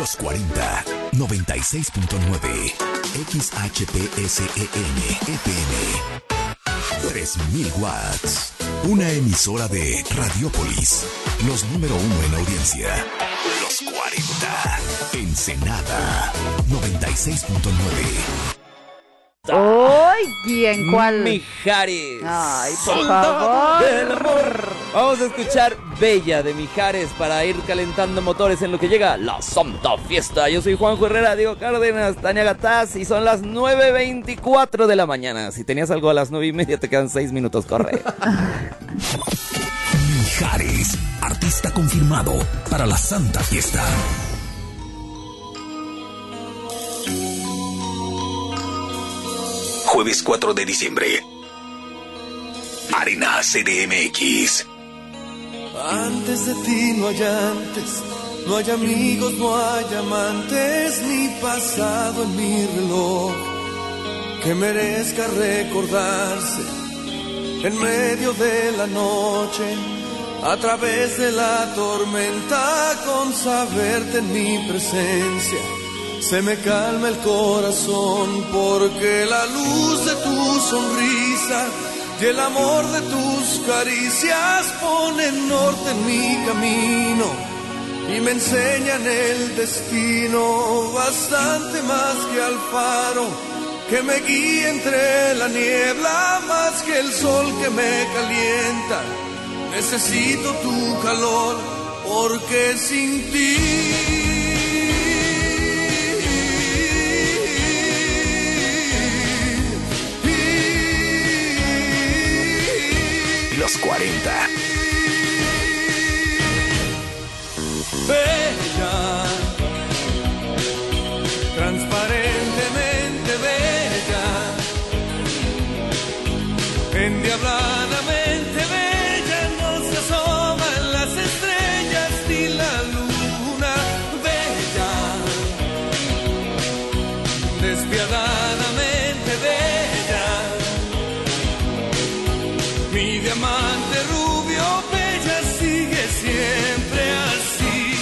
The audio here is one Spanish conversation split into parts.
Los 40, 96.9, XHPSEN, FM, 3000 watts. Una emisora de Radiopolis, los número 1 en audiencia. Los 40, Ensenada, 96.9. ¡Ay! ¿Quién? ¿Cuál? Mijares. Ay, por favor. Del amor. Vamos a escuchar Bella de Mijares para ir calentando motores en lo que llega la Santa Fiesta. Yo soy Juanjo Herrera, Diego Cárdenas, Tania Gataz y son las 9:24 de la mañana. Si tenías algo a las 9:30 te quedan 6 minutos, corre. Mijares, artista confirmado para la Santa Fiesta. Jueves 4 de diciembre. Arena CDMX. Antes de ti no hay antes, no hay amigos, no hay amantes, ni pasado en mi reloj que merezca recordarse en medio de la noche, a través de la tormenta, con saberte en mi presencia. Se me calma el corazón porque la luz de tu sonrisa y el amor de tus caricias ponen norte en mi camino y me enseñan el destino, bastante más que al faro que me guía entre la niebla, más que el sol que me calienta. Necesito tu calor porque sin ti Los 40. Bella, transparentemente bella, endiabladamente bella, no se asoman las estrellas ni la luna. Bella, despiadadamente bella, mi diamante rubio, bella, sigue siempre así.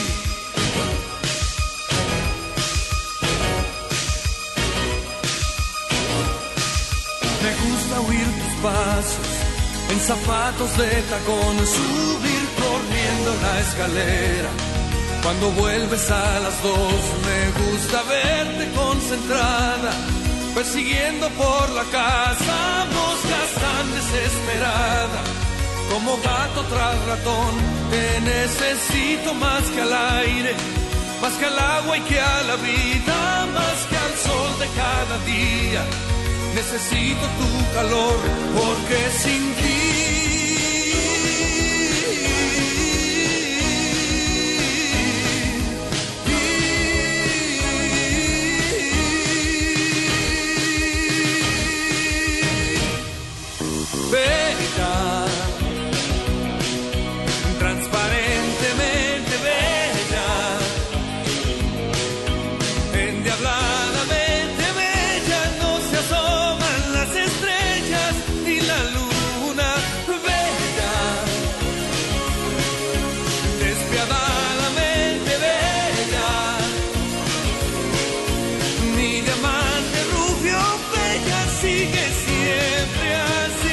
Me gusta oír tus pasos en zapatos de tacón, subir corriendo la escalera. Cuando vuelves a las 2, me gusta verte concentrada, persiguiendo por la casa moscas tan desesperada. Como gato tras ratón, te necesito más que al aire, más que al agua y que a la vida, más que al sol de cada día. Necesito tu calor porque sin bella, transparentemente bella, endiabladamente bella, no se asoman las estrellas ni la luna. Bella, despiadadamente bella, mi diamante rubio, bella, sigue siempre así.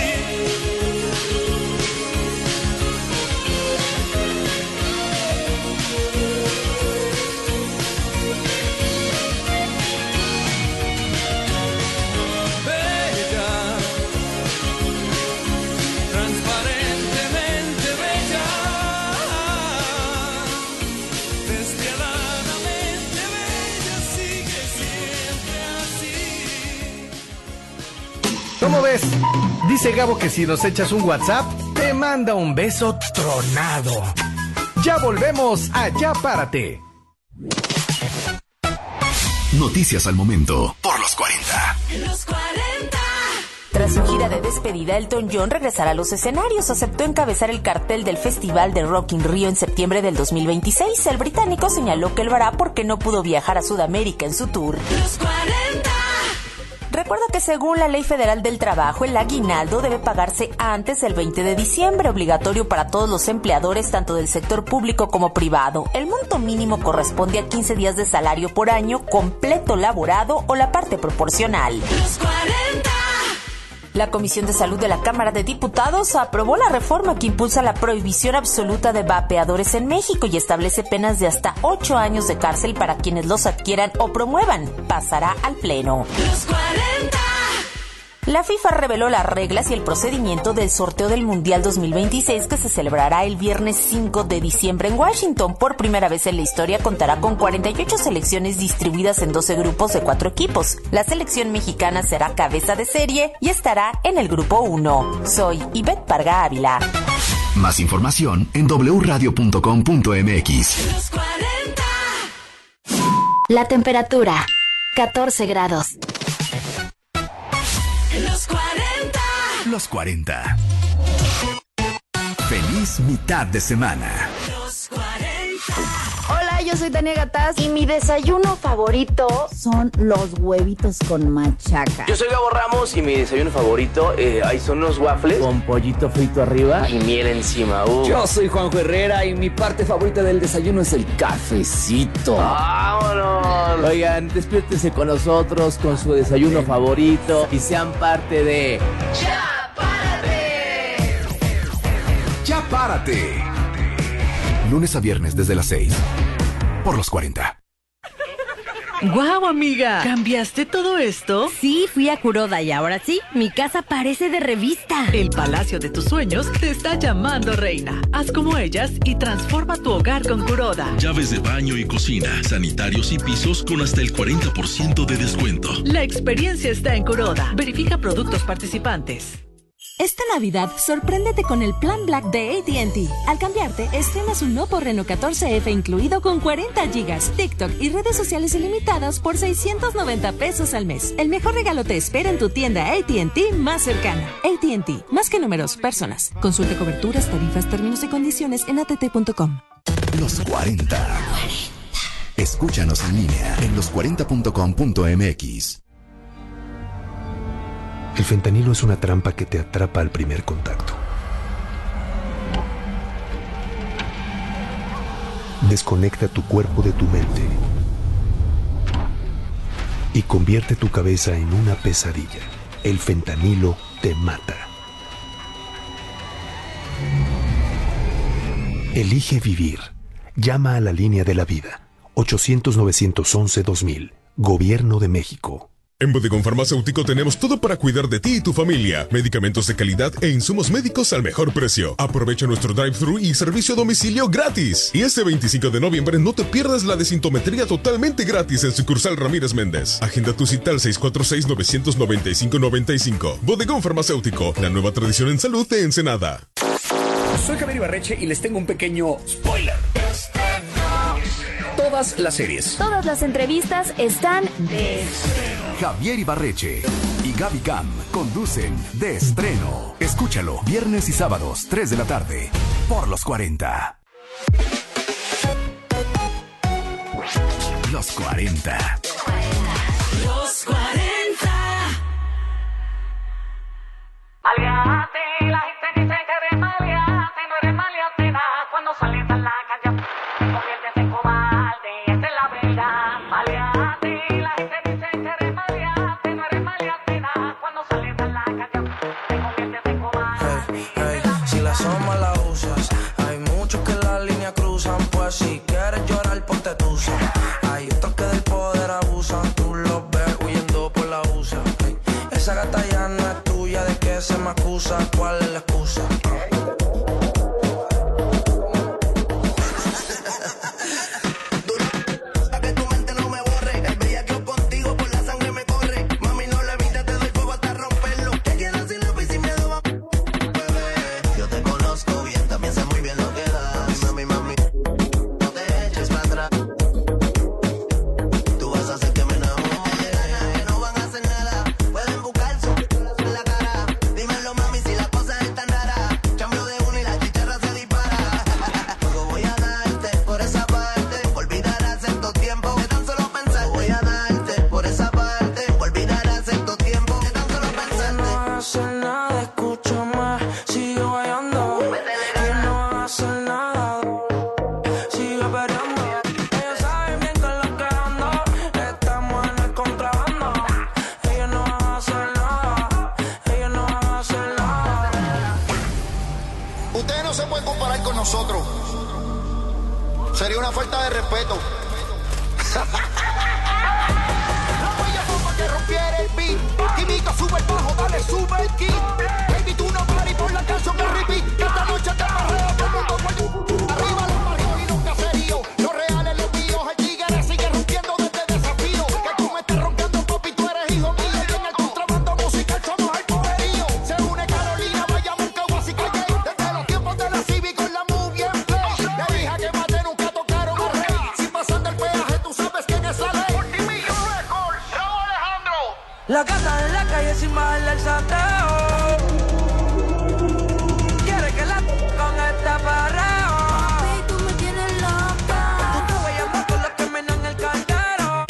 ¿Cómo ves? Dice Gabo que si nos echas un WhatsApp, te manda un beso tronado. Ya volvemos a Ya Párate. Noticias al momento por los 40. Los 40. Tras su gira de despedida, Elton John regresará a los escenarios. Aceptó encabezar el cartel del Festival de Rock in Rio en septiembre del 2026. El británico señaló que lo hará porque no pudo viajar a Sudamérica en su tour. Los 40. Recuerda que según la Ley Federal del Trabajo, el aguinaldo debe pagarse antes del 20 de diciembre, obligatorio para todos los empleadores, tanto del sector público como privado. El monto mínimo corresponde a 15 días de salario por año, completo laborado o la parte proporcional. Los 40. La Comisión de Salud de la Cámara de Diputados aprobó la reforma que impulsa la prohibición absoluta de vapeadores en México y establece penas de hasta 8 años de cárcel para quienes los adquieran o promuevan. Pasará al Pleno. Los 40. La FIFA reveló las reglas y el procedimiento del sorteo del Mundial 2026 que se celebrará el viernes 5 de diciembre en Washington. Por primera vez en la historia contará con 48 selecciones distribuidas en 12 grupos de 4 equipos. La selección mexicana será cabeza de serie y estará en el grupo 1. Soy Ivette Parga Ávila. Más información en wradio.com.mx. Los 40. La temperatura, 14 grados. Los 40. Los 40. Feliz mitad de semana. Los 40. Hola, yo soy Tania Gataz y mi desayuno favorito son los huevitos con machaca. Yo soy Gabo Ramos y mi desayuno favorito ahí son los waffles con pollito frito arriba y miel encima. Yo soy Juanjo Herrera y mi parte favorita del desayuno es el cafecito. ¡Vámonos! Oigan, despiértense con nosotros con su desayuno favorito y sean parte de... ¡Ya párate! Ya párate. Lunes a viernes desde las 6. Por los 40. ¡Guau, amiga! ¿Cambiaste todo esto? Sí, fui a Kuroda y ahora sí, mi casa parece de revista. El palacio de tus sueños te está llamando, reina. Haz como ellas y transforma tu hogar con Kuroda. Llaves de baño y cocina, sanitarios y pisos con hasta el 40% de descuento. La experiencia está en Kuroda. Verifica productos participantes. Esta Navidad, sorpréndete con el Plan Black de AT&T. Al cambiarte, estrenas un Oppo Reno 14F incluido con 40 GB, TikTok y redes sociales ilimitadas por $690 al mes. El mejor regalo te espera en tu tienda AT&T más cercana. AT&T, más que números, personas. Consulte coberturas, tarifas, términos y condiciones en att.com. Los 40. Escúchanos en línea en los40.com.mx. El fentanilo es una trampa que te atrapa al primer contacto. Desconecta tu cuerpo de tu mente y convierte tu cabeza en una pesadilla. El fentanilo te mata. Elige vivir. Llama a la línea de la vida. 800-911-2000. Gobierno de México. En Bodegón Farmacéutico tenemos todo para cuidar de ti y tu familia. Medicamentos de calidad e insumos médicos al mejor precio. Aprovecha nuestro drive-thru y servicio a domicilio gratis. Y este 25 de noviembre no te pierdas la desintometría totalmente gratis en sucursal Ramírez Méndez. Agenda tu cita al 646-995-95. Bodegón Farmacéutico, la nueva tradición en salud de Ensenada. Soy Javier Ibarreche y les tengo un pequeño spoiler. Todas las series, todas las entrevistas están de estreno. Javier Ibarreche y Gaby Cam conducen De Estreno. Escúchalo viernes y sábados 3 de la tarde por los 40. Los 40. Los 40. Maleante, la gente dice que eres maleante, no eres maleante nada. Cuando sales a la calle te conviertes en cobarde, esa es la verdad. Maleante, la gente dice que eres maleante, no eres maleante nada. Cuando sales a la calle te conviertes en cobarde. Si la soma la usas, hay muchos que la línea cruzan. Pues si quieres llorar, ponte tusa. Hay otros que del poder abusan, tú los ves huyendo nosotros. Sería una falta de respeto. La huella bomba que rompiera el beat. Química sube el bajo, dale, sube el kit. Baby, tú no pares por la canción que repeat. Esta noche te barreo, todo el mundo muerto. Arriba los barrios y nunca serio. Los reales, los míos, el tigre sigue rompiendo desde desafío. Que tú me estés roncando, papi, tú eres hijo mío. Y en el contrabando musical somos el poderío. Se une Carolina, Bayamón, Caguas y Calle. Desde los tiempos de la Civi con la movie en play. La hija que maté nunca tocaron al rey. Si pasan del peaje, tú sabes quién es la ley. Multimillo Records, Raúl Alejandro. La gata en la calle sin bajarle el sateo. Quiere que la con esta parreo. Papi, tú me tienes loca. Tú te voy a llamar con los que menan el caldero.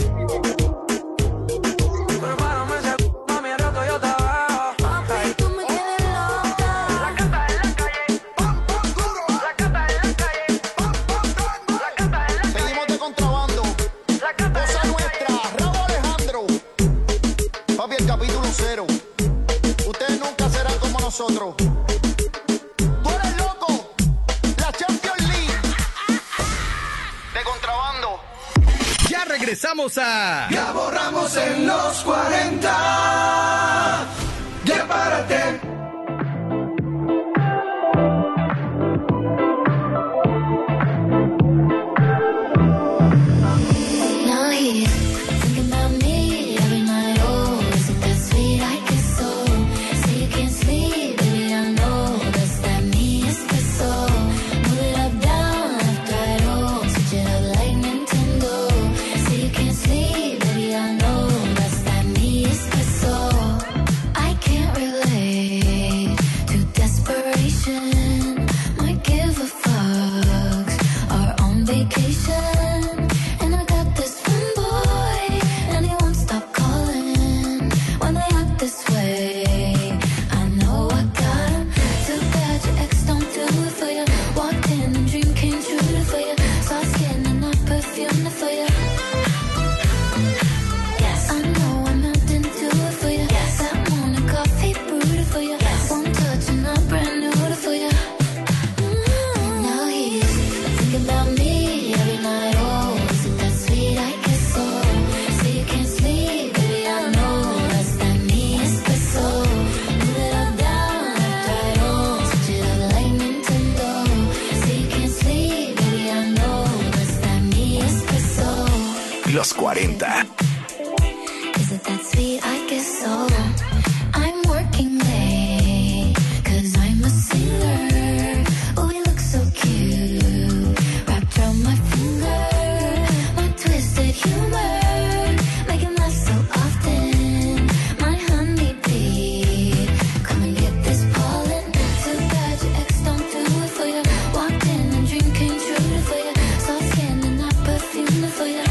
Prepárame ese mami, al rato yo te veo. Papi, tú me tienes loca. La gata en la calle. La gata en la calle. La gata en la calle. Seguimos de contrabando. Cosa nuestra, Raúl Alejandro. Papi, el capítulo 0. Ustedes nunca serán como nosotros. Tú eres loco. La Champions League. De contrabando. Ya regresamos a Gabo Ramos en los 40. Ya párate. Now he's thinking about me every night. Oh, is it that sweet? I guess so. Say you can't sleep, baby. I know that's that me espresso. Move it up, down, left, right. Oh, switch it up like Nintendo. Say you can't sleep, baby. I know that's that me espresso. I can't relate to desperation. Might give a fucks. Are on vacation. And I got this one boy, and he won't stop calling when they act this way. I know I got him. Too bad your ex don't do it for you. Walked in and dream came true for you. Saw skin and not perfume for you. Yes, I know I'm not into it for you. Yes, that morning coffee brewed for you. Yes, one touch and I'm brand new for you. Now he's thinking about me every night. Oh, is it that sweet? I guess so. Say you can't sleep, baby. I know that's that me espresso. Move it up, down, left, right. Oh, switch it up like Nintendo. Say you can't sleep, baby. I know that's that me espresso. Los 40. Is it that sweet? I guess so. I'm working late, 'cause I'm a singer. Oh, you look so cute. Wrapped around my finger. My twisted humor. Making that so often. My honeybee. Come and get this pollen. Too bad your ex don't do it for you. Walked in and dream came true for you. Soft skin and not perfume for you.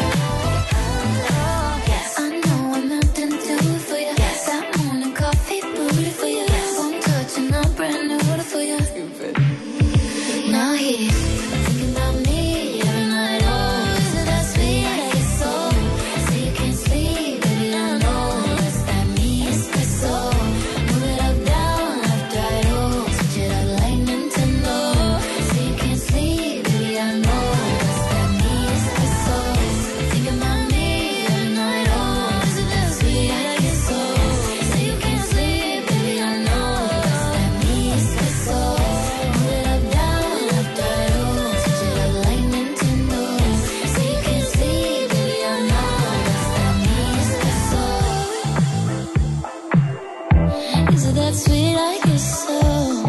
Yes, I know I'm not into it for you. Yes, that morning coffee brewed for you. Yes, one touch and I'm brand new for you. Now he's thinking about me every night. Oh, is it that sweet? I guess so. Say you can't sleep, baby. I know that's that me espresso. Move it up, down, left, right. Oh, switch it up like Nintendo. Say you can't sleep, baby. I know that's that me espresso. Thinking about me every night. Oh, is it that sweet? I guess so. Say you can't sleep, baby. I know that's that me espresso. Move it up, down, left, right. Oh, switch it up like Nintendo. Say you can't sleep, baby. I know that's that me espresso. Is it that sweet? I guess so.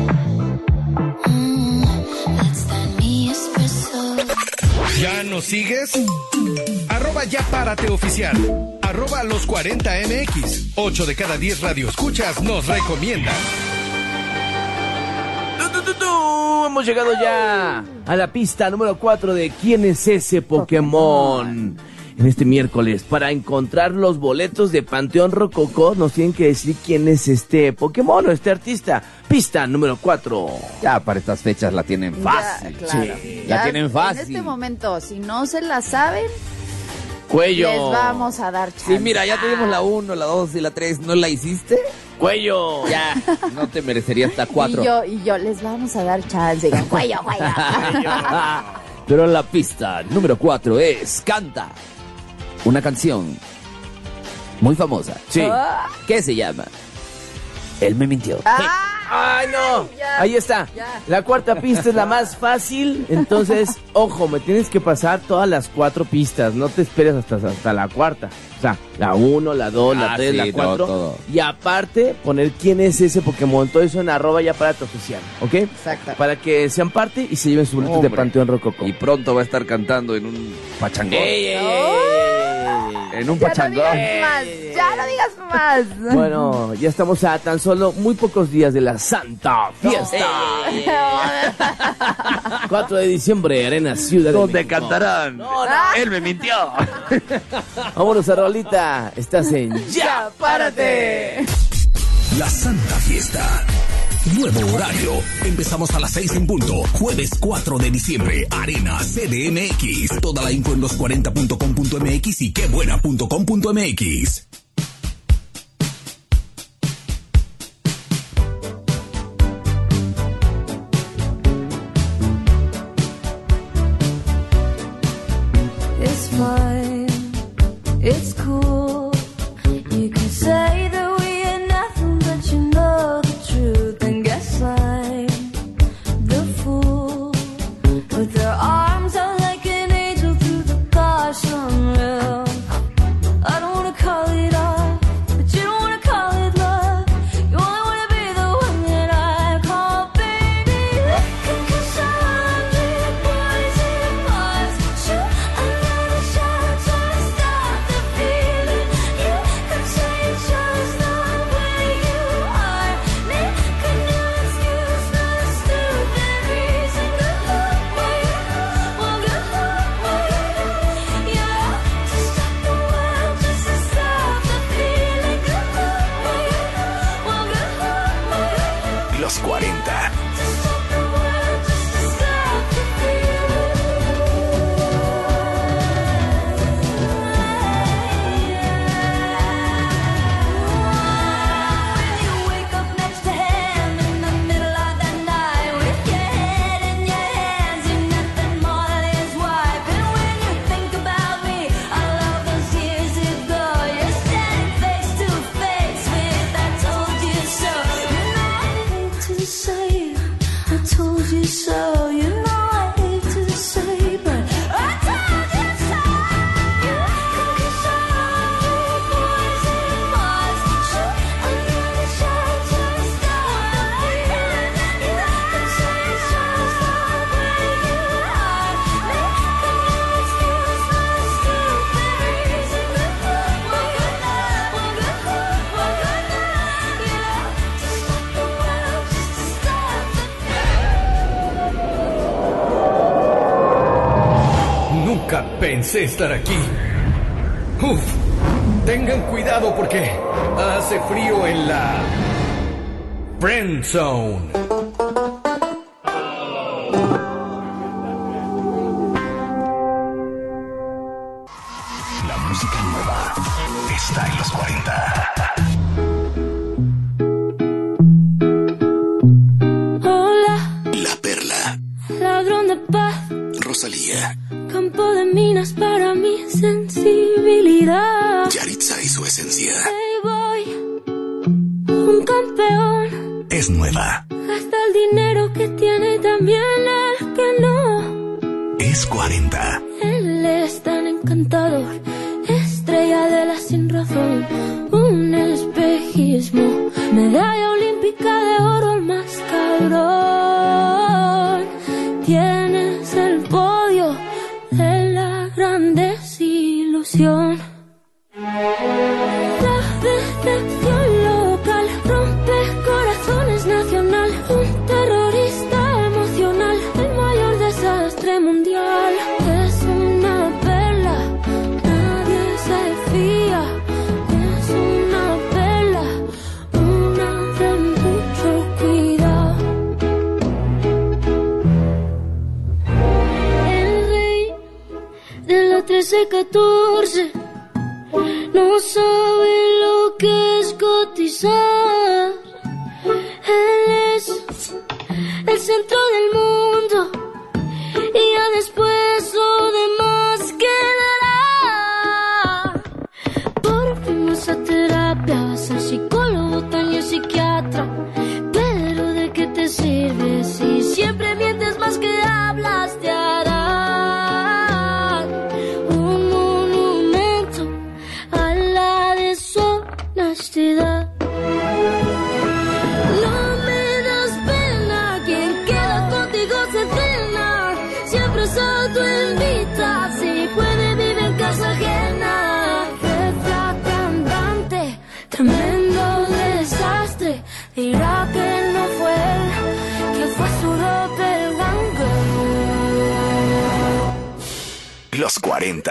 That's that me espresso. ¿Ya nos sigues? Arroba Ya Párate Oficial. Arroba Los 40 MX. 8 de cada 10 radioescuchas nos recomiendan. Hemos llegado ya a la pista número 4 de ¿Quién es ese Pokémon? En este miércoles, para encontrar los boletos de Panteón Rococó, nos tienen que decir quién es este Pokémon o este artista. Pista número 4. Ya para estas fechas la tienen fácil. Ya, claro. Sí, Ya la tienen fácil. En este momento, si no se la saben, Cuello. les vamos a dar chance. Sí, mira, ya tenemos la 1, la 2 y la 3. ¿No la hiciste? ¡Cuello! Ya, no te merecería hasta 4. Y yo, les vamos a dar chance. Digan, cuello. Pero la pista número 4 es Canta. Una canción muy famosa. Sí. ¿Qué se llama? Él me mintió. ¡Ay, no! Ya, Ahí está. ya. La cuarta pista es la más fácil. Entonces, ojo, me tienes que pasar todas las 4 pistas. No te esperes hasta la cuarta. O sea, la 1, la 2, la 3, sí, la 4. todo. Y aparte, poner quién es ese Pokémon. Todo eso en @, ya para tu oficial. ¿Ok? Exacto. Para que sean parte y se lleven sus boletos de Panteón Rococó. Y pronto va a estar cantando en un pachangón. En un Ya no pachangón. digas más. Ya no digas más. Bueno, ya estamos a tan solo muy pocos días de la Santa Fiesta. 4 de diciembre, Arena Ciudad de ¿Dónde México. cantarán? Él me mintió. Vámonos a rolita. Estás en Ya, párate. La Santa Fiesta. Nuevo horario. Empezamos a las 6 en punto. Jueves 4 de diciembre. Arena CDMX. Toda la info en los40.com.mx y quebuena.com.mx. It's fine, it's cool. You can say that we ain't nothing, but you know the truth. And guess I'm the fool with their arms out like an angel through the gosh unreal. I don't wanna call it off, but you don't wanna call it love. You only wanna be the one that I call baby. Cause I'm the poison bars. Shoot another shot, try to stop the feeling. You could say it's just the way you are. Making no excuse for the stupid reason. Good luck, boy. Well, good luck, boy. Yeah, to stop the world, just to stop the feeling. Good luck, boy. Well, good luck, boy. Los 40. To stop the world, just to stop the When you wake up next to him in the middle of the night with your head in your hands, you're nothing more than his wife. And when you think about me, all of those years ago, you're standing face to face with I told you so. You know I hate to say I told you so. You know I hate to say, but I told you so. You can show poison bars. Shoot another shot, just stop the feeling. You can say it's just the way you are. Making no excuse for the stupid reason. Good luck, well, good luck, well, good luck, well, good luck. Yeah, to stop the world, just to stop the Nunca pensé estar aquí. Uf, tengan cuidado porque hace frío en la Friend Zone. La música nueva está en los 40. Hola, La Perla. ladrón de paz, Rosalía. campo de minas para mi sensibilidad. Yaritza y su esencia. Playboy, un campeón, Es nueva. gasta el dinero que tiene también el que no. Es 40. Él es tan encantador, estrella de la sin razón, un espejismo, medalla olímpica de oro, el más cabrón. Tienes el podio de la gran desilusión. La decepción local rompe corazones nacional, un terrorista emocional, el mayor desastre mundial. Es una perla, nadie se fía. Es una perla, una de mucho cuidado. El rey de la 13-14 no sabe lo que es cotizar. el centro del mundo. Y ya después lo demás quedará. Por fin vas a terapia, vas al psicólogo, también psiquiatra. Pero ¿de qué te sirve si siempre mientes más que hablas? Te harán un monumento a la deshonestidad. No me das pena, quien queda contigo se cena. Siempre se autoinvita, si puede vive en casa ajena. Jefa cantante, tremendo desastre. Dirá que no fue él, que fue su doppelganger. Los 40.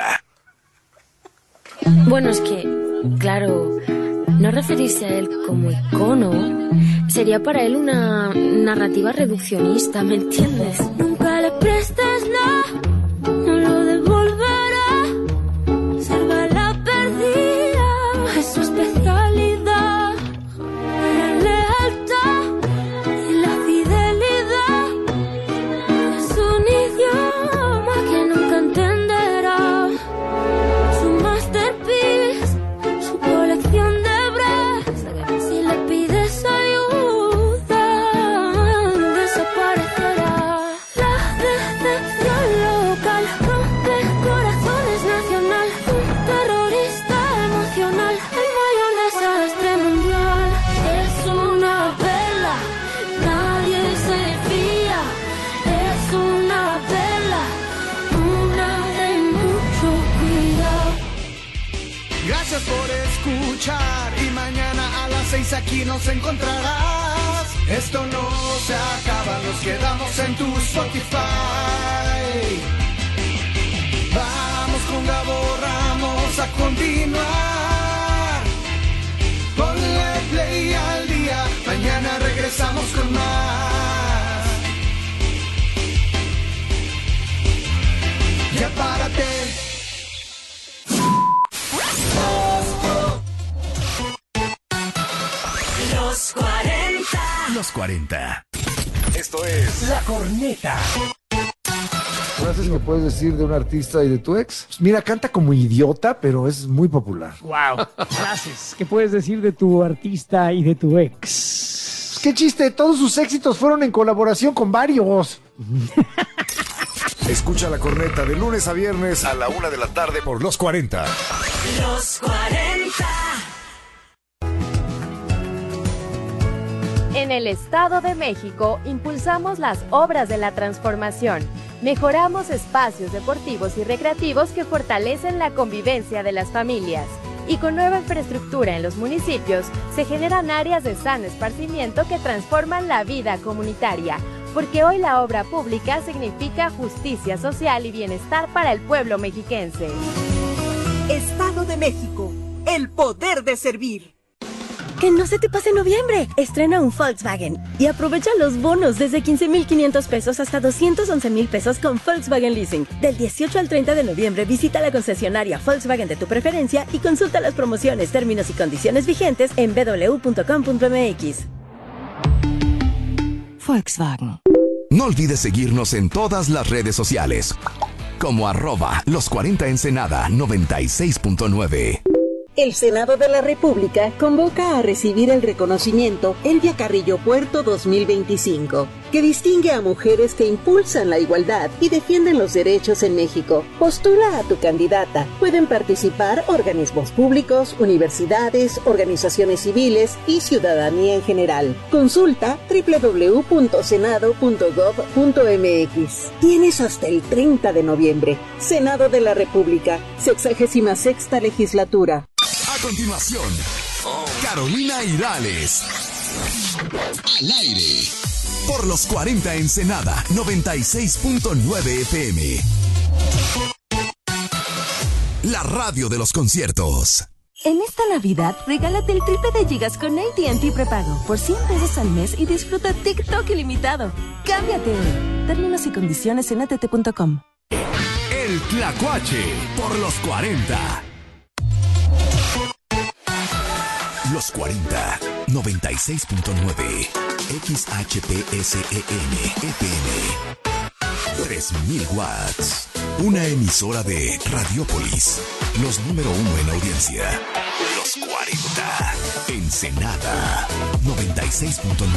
Bueno, es que, claro, no referirse a él como icono sería para él una narrativa reduccionista, ¿me entiendes? Nunca le prestes nada, no lo devolverá. Salva la perdida, es su especialidad. La lealtad y la fidelidad es un idioma que nunca entenderá. Su masterpiece, su colección de bras. Si le pides ayuda, desaparecerá. La decepción local rompe corazones nacional. Un terrorista emocional, el mayor desastre mundial. Es una vela, nadie se fía. Es una vela, una de mucho cuidado. Gracias por escuchar y mañana a las 6 aquí nos encontrarás. Esto no se acaba, nos quedamos en tu Spotify. Vamos con Gabo Ramos a continuar. Ponle play al día, mañana regresamos con más. Ya párate. Los 40. Los 40. Esto es La Corneta. ¿Frases que puedes decir de un artista y de tu ex? Pues mira, canta como idiota, pero es muy popular. Wow. Frases que puedes decir de tu artista y de tu ex. Pues qué chiste, todos sus éxitos fueron en colaboración con varios. Escucha La Corneta de lunes a viernes a la 1 de la tarde por Los 40. Los 40. En el Estado de México impulsamos las obras de la transformación. Mejoramos espacios deportivos y recreativos que fortalecen la convivencia de las familias. Y con nueva infraestructura en los municipios, se generan áreas de sano esparcimiento que transforman la vida comunitaria. Porque hoy la obra pública significa justicia social y bienestar para el pueblo mexiquense. Estado de México, el poder de servir. Que no se te pase noviembre. Estrena un Volkswagen y aprovecha los bonos desde 15,500 pesos hasta 211,000 pesos con Volkswagen Leasing. Del 18 al 30 de noviembre visita la concesionaria Volkswagen de tu preferencia y consulta las promociones, términos y condiciones vigentes en www.com.mx. Volkswagen. No olvides seguirnos en todas las redes sociales como @los40 Ensenada 96.9. El Senado de la República convoca a recibir el reconocimiento Elvia Carrillo Puerto 2025, que distingue a mujeres que impulsan la igualdad y defienden los derechos en México. Postula a tu candidata. Pueden participar organismos públicos, universidades, organizaciones civiles y ciudadanía en general. Consulta www.senado.gov.mx. Tienes hasta el 30 de noviembre. Senado de la República, 66ª legislatura. A continuación, Carolina Irales. Al aire. Por Los 40 Ensenada 96.9 FM. La radio de los conciertos. En esta Navidad, regálate el triple de gigas con AT&T prepago por 100 pesos al mes y disfruta TikTok ilimitado. ¡Cámbiate! Términos y condiciones en att.com. El Tlacuache por Los 40. Los 40 96.9. XHPSEN FM. 3000 watts. Una emisora de Radiopolis. Los número 1 en audiencia. Los 40. Ensenada. 96.9.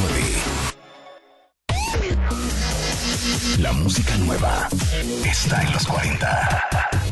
La música nueva está en los 40.